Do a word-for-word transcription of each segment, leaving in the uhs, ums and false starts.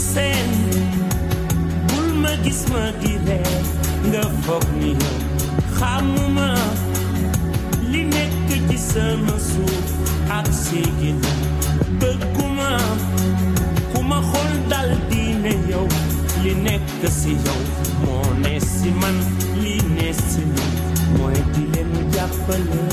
seen bul ma gis ma di ree nga foog ni yow xamuma li nekk ci sama suuf ak séegi na bëgguma ku ma xool dal di ne yow li nekk si yow moo ne si man li ne si man mooy di leen jàppale.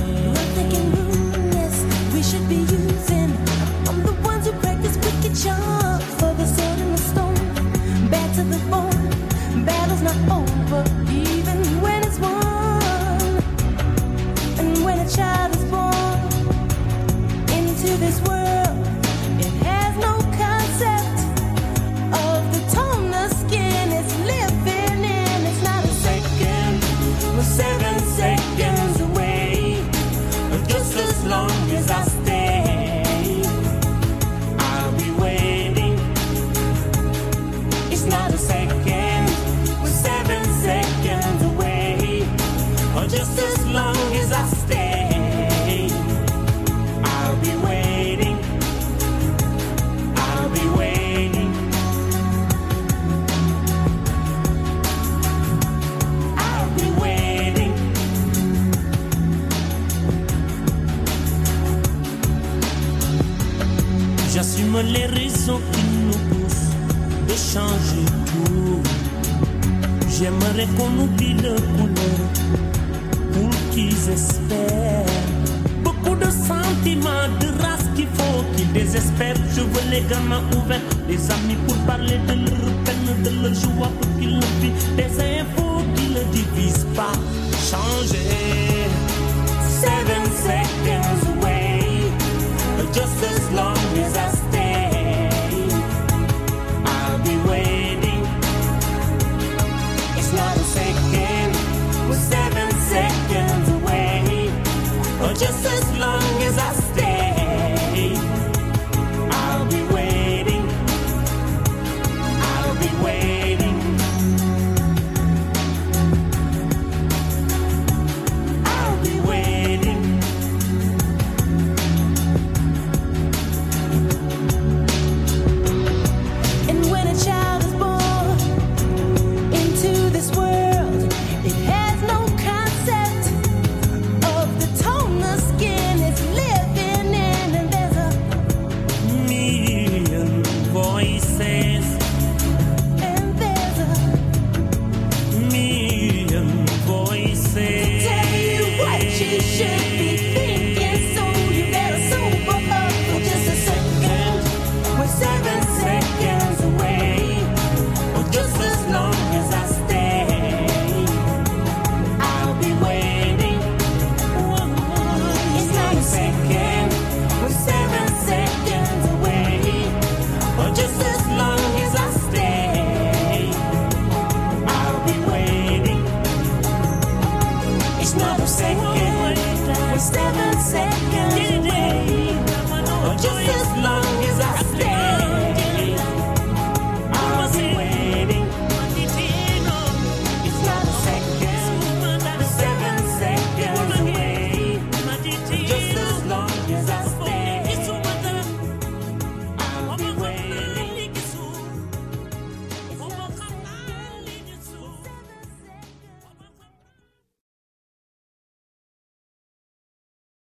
We should be using. I'm the ones who practice wicked charms for the sword and the stone. Bad to the bone. Battle's not over, even when it's won. And when a child is born into this world, it has no concept of the tone the skin is living in. It's not a second, we're seven seconds away. Just as long as I stay, I'll be waiting. It's not a second, we're seven seconds away. Or just as long as I stay, I'll be waiting. I'll be waiting. I'll be waiting. J'assume les raisons qui nous poussent de changer tout. J'aimerais qu'on oublie le couleur pour qu'ils espèrent. Beaucoup de sentiments, de race qu'il faut qu'ils désespèrent. Je veux les gamins ouverts, les amis pour parler de leur peine, de leur joie pour qu'ils le vivent. Des infos qui ne divisent pas. Changer. Seven seconds.